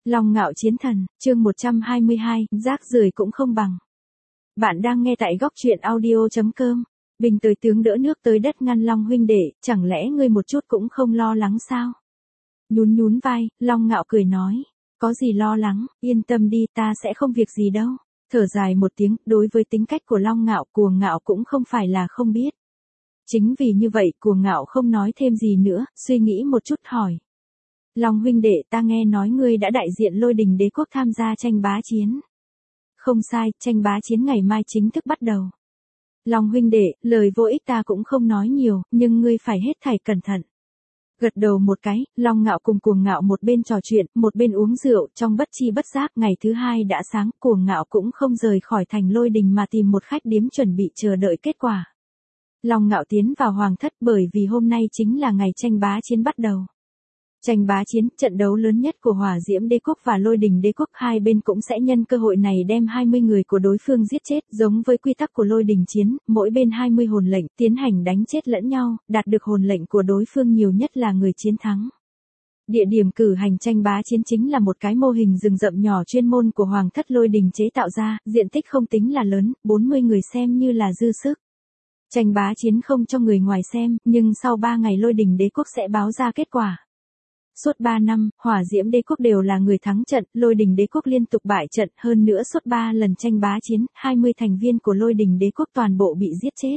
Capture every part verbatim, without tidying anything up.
Long Ngạo Chiến Thần, chương một trăm hai mươi hai, rác rưởi cũng không bằng. Bạn đang nghe tại góc truyện audio chấm com. Bình tới tướng đỡ nước tới đất ngăn Long huynh đệ, chẳng lẽ ngươi một chút cũng không lo lắng sao? Nhún nhún vai, Long Ngạo cười nói, có gì lo lắng, yên tâm đi, ta sẽ không việc gì đâu. Thở dài một tiếng, đối với tính cách của Long Ngạo, Cuồng Ngạo cũng không phải là không biết. Chính vì như vậy, Cuồng Ngạo không nói thêm gì nữa, suy nghĩ một chút hỏi. Long huynh đệ, ta nghe nói ngươi đã đại diện Lôi Đình Đế quốc tham gia tranh bá chiến. Không sai, tranh bá chiến ngày mai chính thức bắt đầu. Long huynh đệ, lời vô ích ta cũng không nói nhiều, nhưng ngươi phải hết thảy cẩn thận. Gật đầu một cái, Long Ngạo cùng Cuồng Ngạo một bên trò chuyện, một bên uống rượu, trong bất chi bất giác, ngày thứ hai đã sáng, Cuồng Ngạo cũng không rời khỏi thành Lôi Đình mà tìm một khách điếm chuẩn bị chờ đợi kết quả. Long Ngạo tiến vào hoàng thất bởi vì hôm nay chính là ngày tranh bá chiến bắt đầu. Tranh bá chiến, trận đấu lớn nhất của Hỏa Diễm Đế quốc và Lôi Đình Đế quốc, hai bên cũng sẽ nhân cơ hội này đem hai mươi người của đối phương giết chết, giống với quy tắc của Lôi Đình chiến, mỗi bên hai mươi hồn lệnh, tiến hành đánh chết lẫn nhau, đạt được hồn lệnh của đối phương nhiều nhất là người chiến thắng. Địa điểm cử hành tranh bá chiến chính là một cái mô hình rừng rậm nhỏ chuyên môn của Hoàng thất Lôi Đình chế tạo ra, diện tích không tính là lớn, bốn mươi người xem như là dư sức. Tranh bá chiến không cho người ngoài xem, nhưng sau ba ngày Lôi Đình Đế quốc sẽ báo ra kết quả. Suốt ba năm, Hỏa Diễm Đế quốc đều là người thắng trận, Lôi Đình Đế quốc liên tục bại trận, hơn nữa suốt ba lần tranh bá chiến, hai mươi thành viên của Lôi Đình Đế quốc toàn bộ bị giết chết.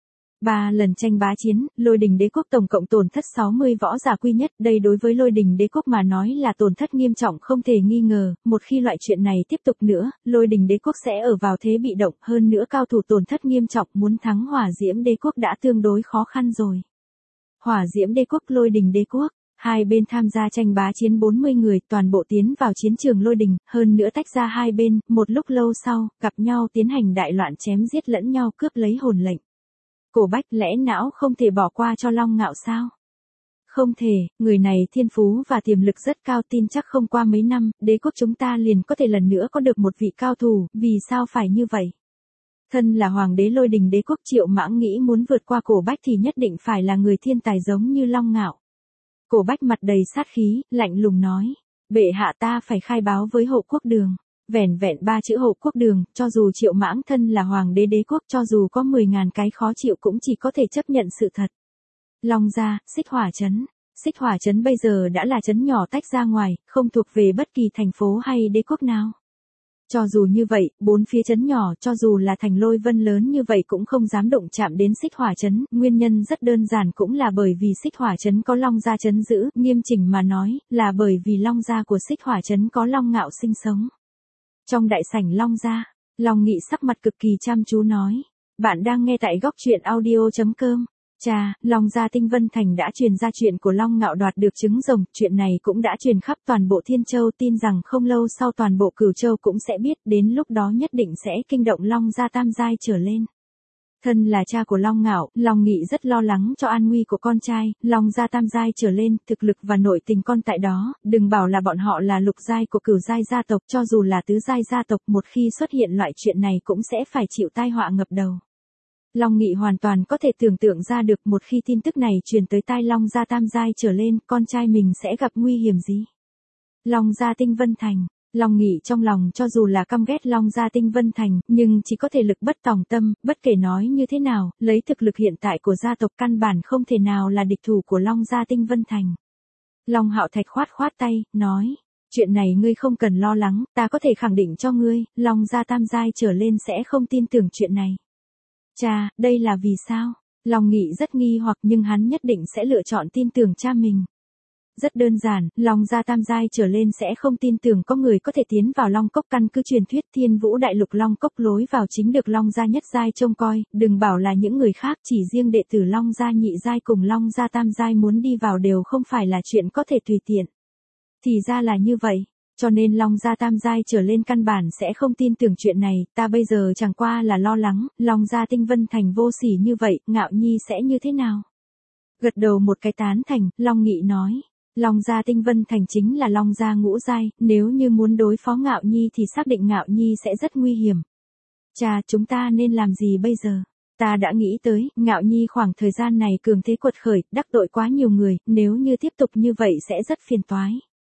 ba lần tranh bá chiến, Lôi Đình Đế quốc tổng cộng tổn thất sáu mươi võ giả quy nhất, đây đối với Lôi Đình Đế quốc mà nói là tổn thất nghiêm trọng không thể nghi ngờ, một khi loại chuyện này tiếp tục nữa, Lôi Đình Đế quốc sẽ ở vào thế bị động, hơn nữa cao thủ tổn thất nghiêm trọng, muốn thắng Hỏa Diễm Đế quốc đã tương đối khó khăn rồi. Hỏa Diễm Đế quốc, Lôi Đình Đế quốc. Hai bên tham gia tranh bá chiến bốn mươi người, toàn bộ tiến vào chiến trường Lôi Đình, hơn nữa tách ra hai bên, một lúc lâu sau, gặp nhau tiến hành đại loạn chém giết lẫn nhau cướp lấy hồn lệnh. Cổ Bách, lẽ não không thể bỏ qua cho Long Ngạo sao? Không thể, người này thiên phú và tiềm lực rất cao, tin chắc không qua mấy năm, đế quốc chúng ta liền có thể lần nữa có được một vị cao thủ, vì sao phải như vậy? Thân là hoàng đế Lôi Đình Đế quốc, Triệu Mãng nghĩ muốn vượt qua Cổ Bách thì nhất định phải là người thiên tài giống như Long Ngạo. Cổ Bách mặt đầy sát khí, lạnh lùng nói, bệ hạ ta phải khai báo với Hộ Quốc Đường. Vẻn vẹn ba chữ Hộ Quốc Đường, cho dù Triệu Mãng thân là hoàng đế đế quốc, cho dù có mười ngàn cái khó chịu cũng chỉ có thể chấp nhận sự thật. Long gia, Xích Hỏa trấn. Xích Hỏa trấn bây giờ đã là trấn nhỏ tách ra ngoài, không thuộc về bất kỳ thành phố hay đế quốc nào. Cho dù như vậy, bốn phía trấn nhỏ, cho dù là thành Lôi Vân lớn như vậy cũng không dám động chạm đến Xích Hỏa trấn, nguyên nhân rất đơn giản cũng là bởi vì Xích Hỏa trấn có Long gia trấn giữ, nghiêm chỉnh mà nói, là bởi vì Long gia của Xích Hỏa trấn có Long Ngạo sinh sống. Trong đại sảnh Long gia, Long Nghị sắc mặt cực kỳ chăm chú nói, bạn đang nghe tại góc truyện audio chấm com. Cha, Long gia Tinh Vân Thành đã truyền ra chuyện của Long Ngạo đoạt được trứng rồng, chuyện này cũng đã truyền khắp toàn bộ Thiên Châu, tin rằng không lâu sau toàn bộ Cửu Châu cũng sẽ biết, đến lúc đó nhất định sẽ kinh động Long gia tam giai trở lên. Thân là cha của Long Ngạo, Long Nghị rất lo lắng cho an nguy của con trai, Long gia tam giai trở lên, thực lực và nội tình con tại đó, đừng bảo là bọn họ là lục giai của cửu giai gia tộc, cho dù là tứ giai gia tộc một khi xuất hiện loại chuyện này cũng sẽ phải chịu tai họa ngập đầu. Long Nghị hoàn toàn có thể tưởng tượng ra được một khi tin tức này truyền tới tai Long gia tam giai trở lên, con trai mình sẽ gặp nguy hiểm gì. Long gia Tinh Vân Thành, Long Nghị trong lòng cho dù là căm ghét Long gia Tinh Vân Thành, nhưng chỉ có thể lực bất tòng tâm, bất kể nói như thế nào, lấy thực lực hiện tại của gia tộc căn bản không thể nào là địch thủ của Long gia Tinh Vân Thành. Long Hạo Thạch khoát khoát tay, nói, chuyện này ngươi không cần lo lắng, ta có thể khẳng định cho ngươi, Long gia tam giai trở lên sẽ không tin tưởng chuyện này. Cha, đây là vì sao? Long Nghị rất nghi hoặc nhưng hắn nhất định sẽ lựa chọn tin tưởng cha mình. Rất đơn giản, Long gia tam giai trở lên sẽ không tin tưởng có người có thể tiến vào Long Cốc, căn cứ truyền thuyết Thiên Vũ Đại Lục Long Cốc lối vào chính được Long gia nhất giai trông coi, đừng bảo là những người khác, chỉ riêng đệ tử Long gia nhị giai cùng Long gia tam giai muốn đi vào đều không phải là chuyện có thể tùy tiện. Thì ra là như vậy. Cho nên Long gia tam giai trở lên căn bản sẽ không tin tưởng chuyện này, ta bây giờ chẳng qua là lo lắng, Long gia Tinh Vân Thành vô sỉ như vậy, Ngạo Nhi sẽ như thế nào? Gật đầu một cái tán thành, Long Nghị nói, Long gia Tinh Vân Thành chính là Long gia ngũ giai, nếu như muốn đối phó Ngạo Nhi thì xác định Ngạo Nhi sẽ rất nguy hiểm. Cha, chúng ta nên làm gì bây giờ? Ta đã nghĩ tới, Ngạo Nhi khoảng thời gian này cường thế quật khởi, đắc tội quá nhiều người, nếu như tiếp tục như vậy sẽ rất phiền toái.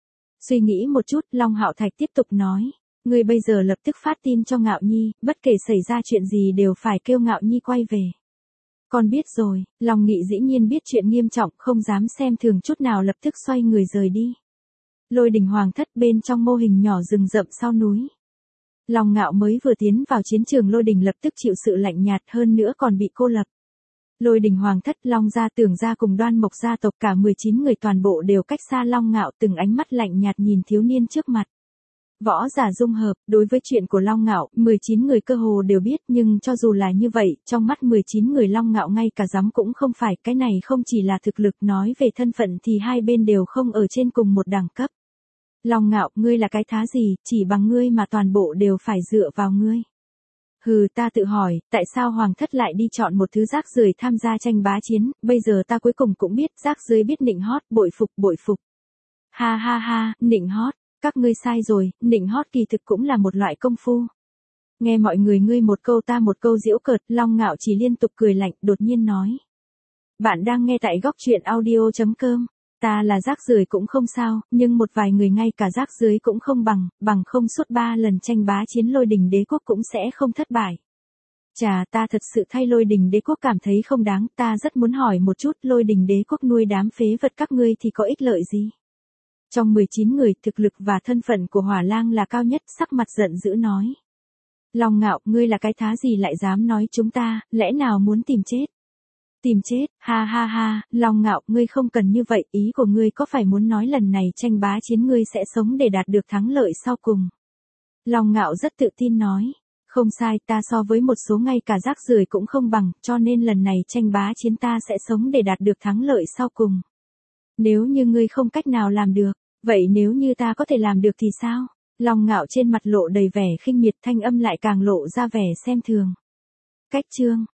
Suy nghĩ một chút, Long Hạo Thạch tiếp tục nói. Ngươi bây giờ lập tức phát tin cho Ngạo Nhi, bất kể xảy ra chuyện gì đều phải kêu Ngạo Nhi quay về. Con biết rồi, Long Nghị dĩ nhiên biết chuyện nghiêm trọng, không dám xem thường chút nào, lập tức xoay người rời đi. Lôi Đình Hoàng thất bên trong mô hình nhỏ rừng rậm sau núi. Long Ngạo mới vừa tiến vào chiến trường, Lôi Đình lập tức chịu sự lạnh nhạt, hơn nữa còn bị cô lập. Lôi Đình Hoàng thất, Long gia, Tưởng gia cùng Đoan Mộc gia tộc cả mười chín người toàn bộ đều cách xa Long Ngạo, từng ánh mắt lạnh nhạt nhìn thiếu niên trước mặt. Võ giả dung hợp, đối với chuyện của Long Ngạo, mười chín người cơ hồ đều biết, nhưng cho dù là như vậy, trong mắt mười chín người Long Ngạo ngay cả dám cũng không phải, cái này không chỉ là thực lực, nói về thân phận thì hai bên đều không ở trên cùng một đẳng cấp. Long Ngạo, ngươi là cái thá gì, chỉ bằng ngươi mà toàn bộ đều phải dựa vào ngươi. Hừ, ta tự hỏi, tại sao Hoàng thất lại đi chọn một thứ rác rưởi tham gia tranh bá chiến, bây giờ ta cuối cùng cũng biết, rác rưởi biết nịnh hót, bội phục, bội phục. Ha ha ha, nịnh hót, các ngươi sai rồi, nịnh hót kỳ thực cũng là một loại công phu. Nghe mọi người ngươi một câu ta một câu giễu cợt, Long Ngạo chỉ liên tục cười lạnh, đột nhiên nói. Bạn đang nghe tại góc truyện audio chấm com. Ta là rác rưởi cũng không sao, nhưng một vài người ngay cả rác rưởi cũng không bằng, bằng không suốt ba lần tranh bá chiến Lôi Đình Đế quốc cũng sẽ không thất bại. Chà, ta thật sự thay Lôi Đình Đế quốc cảm thấy không đáng, ta rất muốn hỏi một chút, Lôi Đình Đế quốc nuôi đám phế vật các ngươi thì có ích lợi gì? Trong mười chín người, thực lực và thân phận của Hỏa Lang là cao nhất, sắc mặt giận dữ nói. Long Ngạo, ngươi là cái thá gì lại dám nói chúng ta, lẽ nào muốn tìm chết? Tìm chết, ha ha ha, Long Ngạo, ngươi không cần như vậy, ý của ngươi có phải muốn nói lần này tranh bá chiến ngươi sẽ sống để đạt được thắng lợi sau cùng? Long Ngạo rất tự tin nói, không sai, ta so với một số ngay cả rác rưởi cũng không bằng, cho nên lần này tranh bá chiến ta sẽ sống để đạt được thắng lợi sau cùng. Nếu như ngươi không cách nào làm được, vậy nếu như ta có thể làm được thì sao? Long Ngạo trên mặt lộ đầy vẻ khinh miệt, thanh âm lại càng lộ ra vẻ xem thường. Cách chương